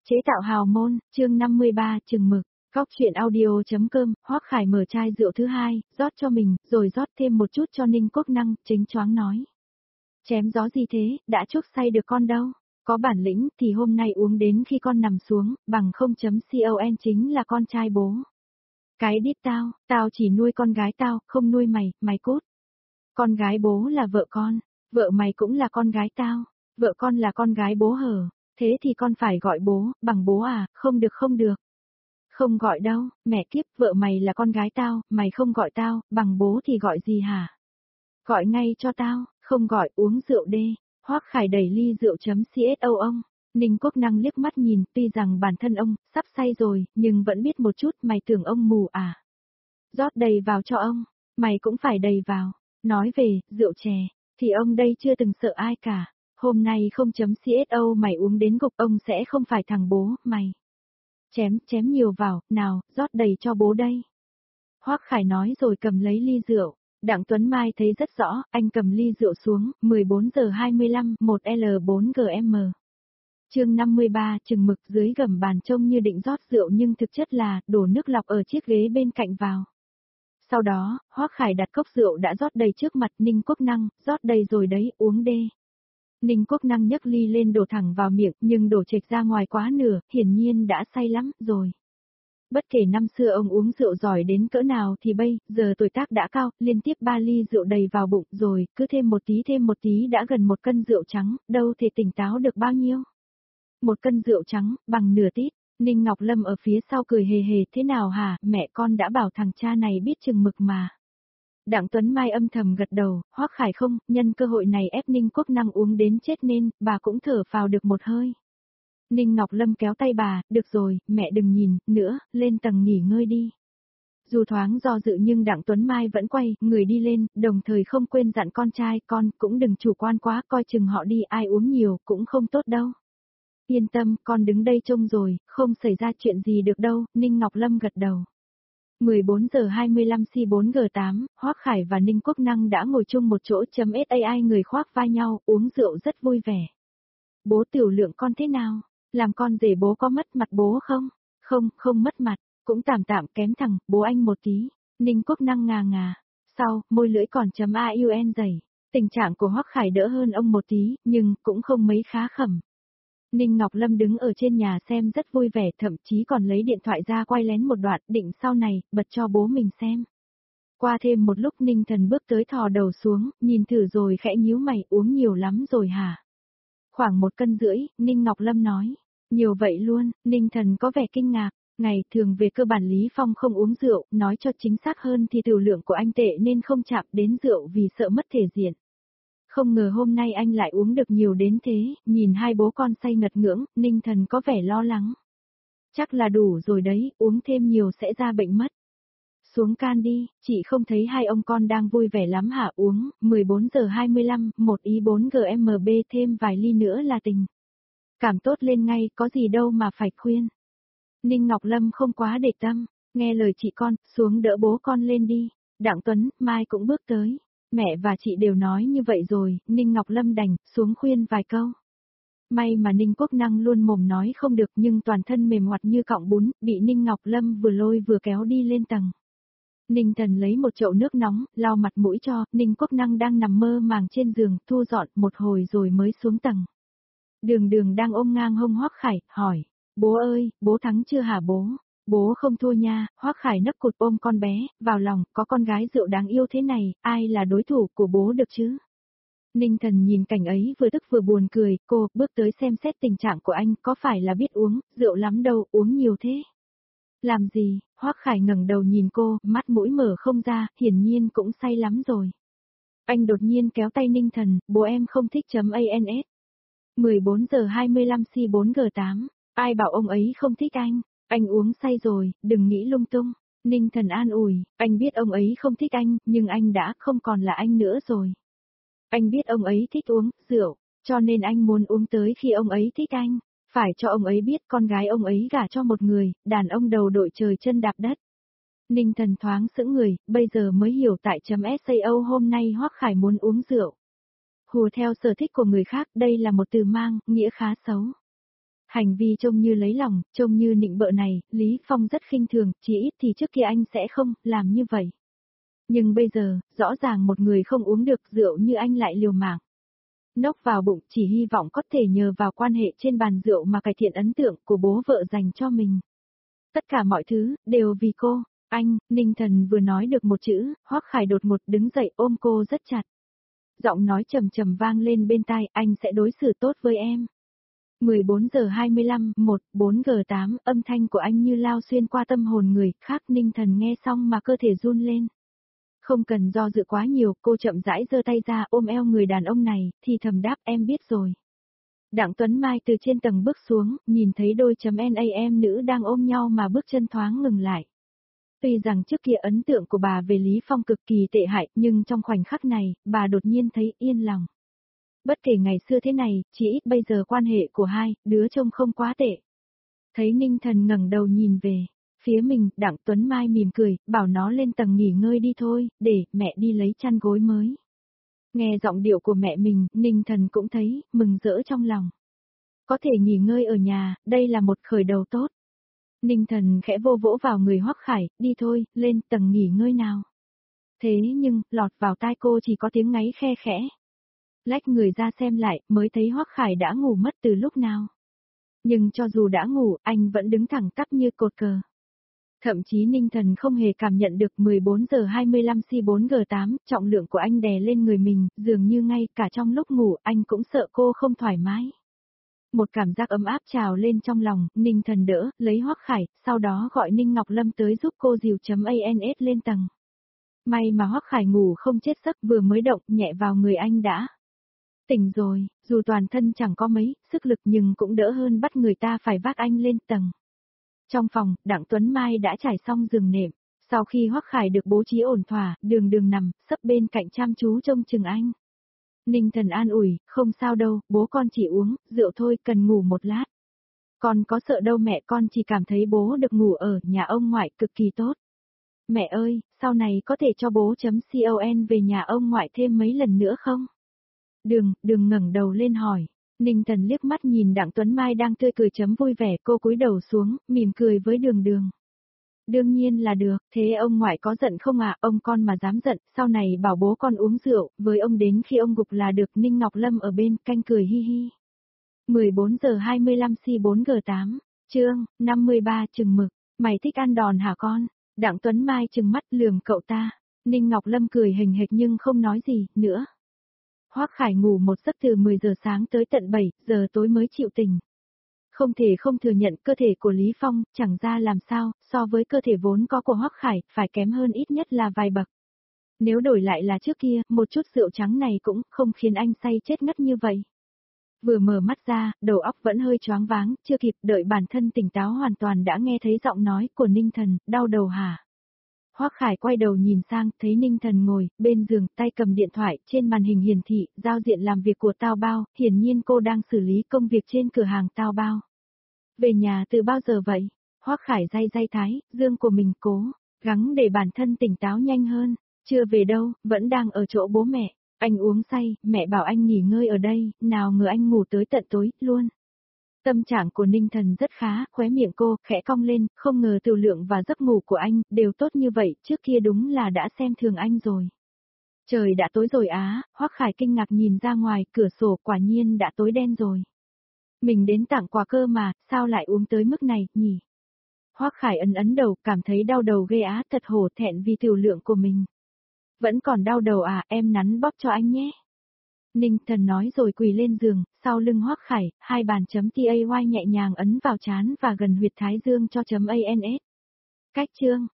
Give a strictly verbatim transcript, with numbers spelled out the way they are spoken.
Chế tạo hào môn, chương năm mươi ba, chừng mực. Góc chuyện audio.com, Hoắc Khải mở chai rượu thứ hai, rót cho mình, rồi rót thêm một chút cho Ninh Quốc Năng, chính choáng nói. Chém gió gì thế, đã chuốc say được con đâu, có bản lĩnh thì hôm nay uống đến khi con nằm xuống, bằng không chấm con chính là con trai bố. Cái đít tao, tao chỉ nuôi con gái tao, không nuôi mày, mày cút. Con gái bố là vợ con, vợ mày cũng là con gái tao, vợ con là con gái bố hở. Thế thì con phải gọi bố, bằng bố à, không được không được. Không gọi đâu, mẹ kiếp, vợ mày là con gái tao, mày không gọi tao, bằng bố thì gọi gì hả? Gọi ngay cho tao, không gọi, uống rượu đê. Hoắc Khải đẩy ly rượu chấm xô ông. Ninh Quốc Năng liếc mắt nhìn, tuy rằng bản thân ông, sắp say rồi, nhưng vẫn biết một chút, mày tưởng ông mù à? Rót đầy vào cho ông, mày cũng phải đầy vào. Nói về, rượu chè, thì ông đây chưa từng sợ ai cả. Hôm nay không chấm xô mày uống đến gục ông sẽ không phải thằng bố, mày. Chém, chém nhiều vào, nào, rót đầy cho bố đây. Hoắc Khải nói rồi cầm lấy ly rượu. Đặng Tuấn Mai thấy rất rõ, anh cầm ly rượu xuống, mười bốn giờ hai mươi lăm, một L bốn G M. Chương năm mươi ba, chừng mực dưới gầm bàn trông như định rót rượu nhưng thực chất là, đổ nước lọc ở chiếc ghế bên cạnh vào. Sau đó, Hoắc Khải đặt cốc rượu đã rót đầy trước mặt Ninh Quốc Năng, rót đầy rồi đấy, uống đê. Ninh Quốc Năng nhấc ly lên đổ thẳng vào miệng, nhưng đổ chệch ra ngoài quá nửa, hiển nhiên đã say lắm rồi. Bất kể năm xưa ông uống rượu giỏi đến cỡ nào thì bây giờ tuổi tác đã cao, liên tiếp ba ly rượu đầy vào bụng rồi, cứ thêm một tí thêm một tí đã gần một cân rượu trắng, đâu thể tỉnh táo được bao nhiêu. Một cân rượu trắng, bằng nửa tít, Ninh Ngọc Lâm ở phía sau cười hề hề, thế nào hả, mẹ con đã bảo thằng cha này biết chừng mực mà. Đặng Tuấn Mai âm thầm gật đầu, Hoắc Khải không, nhân cơ hội này ép Ninh Quốc Năng uống đến chết nên, bà cũng thở phào được một hơi. Ninh Ngọc Lâm kéo tay bà, được rồi, mẹ đừng nhìn, nữa, lên tầng nghỉ ngơi đi. Dù thoáng do dự nhưng Đặng Tuấn Mai vẫn quay, người đi lên, đồng thời không quên dặn con trai, con cũng đừng chủ quan quá, coi chừng họ đi, ai uống nhiều, cũng không tốt đâu. Yên tâm, con đứng đây trông rồi, không xảy ra chuyện gì được đâu, Ninh Ngọc Lâm gật đầu. mười bốn giờ hai mươi lăm C bốn G tám, Hoắc Khải và Ninh Quốc Năng đã ngồi chung một chỗ chấm sai người khoác vai nhau, uống rượu rất vui vẻ. Bố Tiểu Lượng con thế nào? Làm con rể bố có mất mặt bố không? Không, không mất mặt, cũng tạm tạm kém thằng, bố anh một tí. Ninh Quốc Năng ngà ngà. Sau, môi lưỡi còn chấm aun dày. Tình trạng của Hoắc Khải đỡ hơn ông một tí, nhưng cũng không mấy khá khẩm. Ninh Ngọc Lâm đứng ở trên nhà xem rất vui vẻ, thậm chí còn lấy điện thoại ra quay lén một đoạn, định sau này, bật cho bố mình xem. Qua thêm một lúc Ninh Thần bước tới thò đầu xuống, nhìn thử rồi khẽ nhíu mày, uống nhiều lắm rồi hả? Khoảng một cân rưỡi, Ninh Ngọc Lâm nói. Nhiều vậy luôn, Ninh Thần có vẻ kinh ngạc. Ngày thường về cơ bản Lý Phong không uống rượu, nói cho chính xác hơn thì tiểu lượng của anh tệ nên không chạm đến rượu vì sợ mất thể diện. Không ngờ hôm nay anh lại uống được nhiều đến thế, nhìn hai bố con say ngật ngưỡng, Ninh Thần có vẻ lo lắng. Chắc là đủ rồi đấy, uống thêm nhiều sẽ ra bệnh mất. Xuống can đi, chị không thấy hai ông con đang vui vẻ lắm hả, uống, mười bốn giờ hai mươi lăm, một ý bốn G M B thêm vài ly nữa là tình. Cảm tốt lên ngay, có gì đâu mà phải khuyên. Ninh Ngọc Lâm không quá để tâm, nghe lời chị con, xuống đỡ bố con lên đi. Đặng Tuấn, Mai cũng bước tới. Mẹ và chị đều nói như vậy rồi, Ninh Ngọc Lâm đành, xuống khuyên vài câu. May mà Ninh Quốc Năng luôn mồm nói không được nhưng toàn thân mềm ngoặt như cọng bún, bị Ninh Ngọc Lâm vừa lôi vừa kéo đi lên tầng. Ninh Thần lấy một chậu nước nóng, lau mặt mũi cho, Ninh Quốc Năng đang nằm mơ màng trên giường, thu dọn một hồi rồi mới xuống tầng. Đường Đường đang ôm ngang hông Hoắc Khải, hỏi, bố ơi, bố thắng chưa hả bố? Bố không thua nha, Hoắc Khải nấc cụt ôm con bé, vào lòng, có con gái rượu đáng yêu thế này, ai là đối thủ của bố được chứ? Ninh Thần nhìn cảnh ấy vừa tức vừa buồn cười, cô bước tới xem xét tình trạng của anh, có phải là biết uống, rượu lắm đâu, uống nhiều thế. Làm gì, Hoắc Khải ngẩng đầu nhìn cô, mắt mũi mở không ra, hiển nhiên cũng say lắm rồi. Anh đột nhiên kéo tay Ninh Thần, bố em không thích chấm ans. mười bốn giờ hai mươi lăm C bốn G tám, ai bảo ông ấy không thích anh, anh uống say rồi, đừng nghĩ lung tung. Ninh Thần an ủi, anh biết ông ấy không thích anh, nhưng anh đã không còn là anh nữa rồi. Anh biết ông ấy thích uống rượu, cho nên anh muốn uống tới khi ông ấy thích anh, phải cho ông ấy biết con gái ông ấy gả cho một người, đàn ông đầu đội trời chân đạp đất. Ninh Thần thoáng sững người, bây giờ mới hiểu tại chấm sao hôm nay Hoắc Khải muốn uống rượu. Hùa theo sở thích của người khác, đây là một từ mang nghĩa khá xấu. Hành vi trông như lấy lòng, trông như nịnh bợ này, Lý Phong rất khinh thường, chỉ ít thì trước kia anh sẽ không làm như vậy. Nhưng bây giờ, rõ ràng một người không uống được rượu như anh lại liều mạng. Nốc vào bụng chỉ hy vọng có thể nhờ vào quan hệ trên bàn rượu mà cải thiện ấn tượng của bố vợ dành cho mình. Tất cả mọi thứ, đều vì cô. Anh, Ninh Thần vừa nói được một chữ, Hoắc Khải đột ngột đứng dậy ôm cô rất chặt. Giọng nói trầm trầm vang lên bên tai, anh sẽ đối xử tốt với em. mười bốn giờ hai mươi lăm, một, bốn G tám, âm thanh của anh như lao xuyên qua tâm hồn người khác. Ninh Thần nghe xong mà cơ thể run lên. Không cần do dự quá nhiều, cô chậm rãi giơ tay ra ôm eo người đàn ông này, thì thầm đáp em biết rồi. Đặng Tuấn Mai từ trên tầng bước xuống, nhìn thấy đôi chấm nam nữ đang ôm nhau mà bước chân thoáng ngừng lại. Tuy rằng trước kia ấn tượng của bà về Lý Phong cực kỳ tệ hại, nhưng trong khoảnh khắc này, bà đột nhiên thấy yên lòng. Bất kể ngày xưa thế này, chỉ ít bây giờ quan hệ của hai đứa trông không quá tệ. Thấy Ninh Thần ngẩng đầu nhìn về phía mình, Đặng Tuấn Mai mỉm cười, bảo nó lên tầng nghỉ ngơi đi thôi, để mẹ đi lấy chăn gối mới. Nghe giọng điệu của mẹ mình, Ninh Thần cũng thấy mừng rỡ trong lòng. Có thể nghỉ ngơi ở nhà, đây là một khởi đầu tốt. Ninh Thần khẽ vô vỗ vào người Hoắc Khải, đi thôi, lên tầng nghỉ ngơi nào. Thế nhưng, lọt vào tai cô chỉ có tiếng ngáy khe khẽ. Lách người ra xem lại, mới thấy Hoắc Khải đã ngủ mất từ lúc nào. Nhưng cho dù đã ngủ, anh vẫn đứng thẳng tắp như cột cờ. Thậm chí Ninh Thần không hề cảm nhận được mười bốn giờ hai mươi lăm C bốn G tám, trọng lượng của anh đè lên người mình, dường như ngay cả trong lúc ngủ anh cũng sợ cô không thoải mái. Một cảm giác ấm áp trào lên trong lòng, Ninh Thần đỡ, lấy Hoắc Khải, sau đó gọi Ninh Ngọc Lâm tới giúp cô dìu chấm ans lên tầng. May mà Hoắc Khải ngủ không chết giấc, vừa mới động nhẹ vào người anh đã tỉnh rồi, dù toàn thân chẳng có mấy sức lực nhưng cũng đỡ hơn bắt người ta phải vác anh lên tầng. Trong phòng, Đặng Tuấn Mai đã trải xong giường nệm, sau khi Hoắc Khải được bố trí ổn thỏa, Đường Đường nằm sấp bên cạnh chăm chú trông chừng anh. Ninh Thần an ủi, không sao đâu, bố con chỉ uống rượu thôi, cần ngủ một lát. Con có sợ đâu mẹ, con chỉ cảm thấy bố được ngủ ở nhà ông ngoại cực kỳ tốt. Mẹ ơi, sau này có thể cho bố chấm con về nhà ông ngoại thêm mấy lần nữa không? Đường, Đường ngẩng đầu lên hỏi. Ninh Thần liếc mắt nhìn Đặng Tuấn Mai đang tươi cười chấm vui vẻ, cô cúi đầu xuống, mỉm cười với Đường Đường. Đương nhiên là được, thế ông ngoại có giận không ạ? À? Ông con mà dám giận, sau này bảo bố con uống rượu, với ông đến khi ông gục là được. Ninh Ngọc Lâm ở bên canh cười hi hi. mười bốn giờ hai mươi lăm C bốn G tám, chương năm mươi ba chừng mực, mày thích ăn đòn hả con? Đặng Tuấn Mai chừng mắt lườm cậu ta. Ninh Ngọc Lâm cười hình hệt nhưng không nói gì nữa. Hoắc Khải ngủ một giấc từ mười giờ sáng tới tận bảy giờ tối mới chịu tỉnh. Không thể không thừa nhận cơ thể của Lý Phong chẳng ra làm sao, so với cơ thể vốn có của Hoắc Khải, phải kém hơn ít nhất là vài bậc. Nếu đổi lại là trước kia, một chút rượu trắng này cũng không khiến anh say chết ngất như vậy. Vừa mở mắt ra, đầu óc vẫn hơi choáng váng, chưa kịp đợi bản thân tỉnh táo hoàn toàn đã nghe thấy giọng nói của Ninh Thần, đau đầu hả? Hoắc Khải quay đầu nhìn sang, thấy Ninh Thần ngồi bên giường, tay cầm điện thoại, trên màn hình hiển thị, giao diện làm việc của Tao Bao, hiển nhiên cô đang xử lý công việc trên cửa hàng Tao Bao. Về nhà từ bao giờ vậy? Hoắc Khải day day thái dương của mình, cố gắng để bản thân tỉnh táo nhanh hơn. Chưa về đâu, vẫn đang ở chỗ bố mẹ. Anh uống say, mẹ bảo anh nghỉ ngơi ở đây, nào ngờ anh ngủ tới tận tối luôn. Tâm trạng của Ninh Thần rất khá, khóe miệng cô khẽ cong lên, không ngờ tiểu lượng và giấc ngủ của anh đều tốt như vậy, trước kia đúng là đã xem thường anh rồi. Trời đã tối rồi á, Hoắc Khải kinh ngạc nhìn ra ngoài cửa sổ, quả nhiên đã tối đen rồi. Mình đến tặng quà cơ mà, sao lại uống tới mức này, nhỉ? Hoắc Khải ấn ấn đầu, cảm thấy đau đầu ghê á, thật hổ thẹn vì tiểu lượng của mình. Vẫn còn đau đầu à, em nắn bóp cho anh nhé. Ninh Thần nói rồi quỳ lên giường, sau lưng Hoắc Khải, hai bàn chấm tay nhẹ nhàng ấn vào trán và gần huyệt thái dương cho chấm ans. Cách chương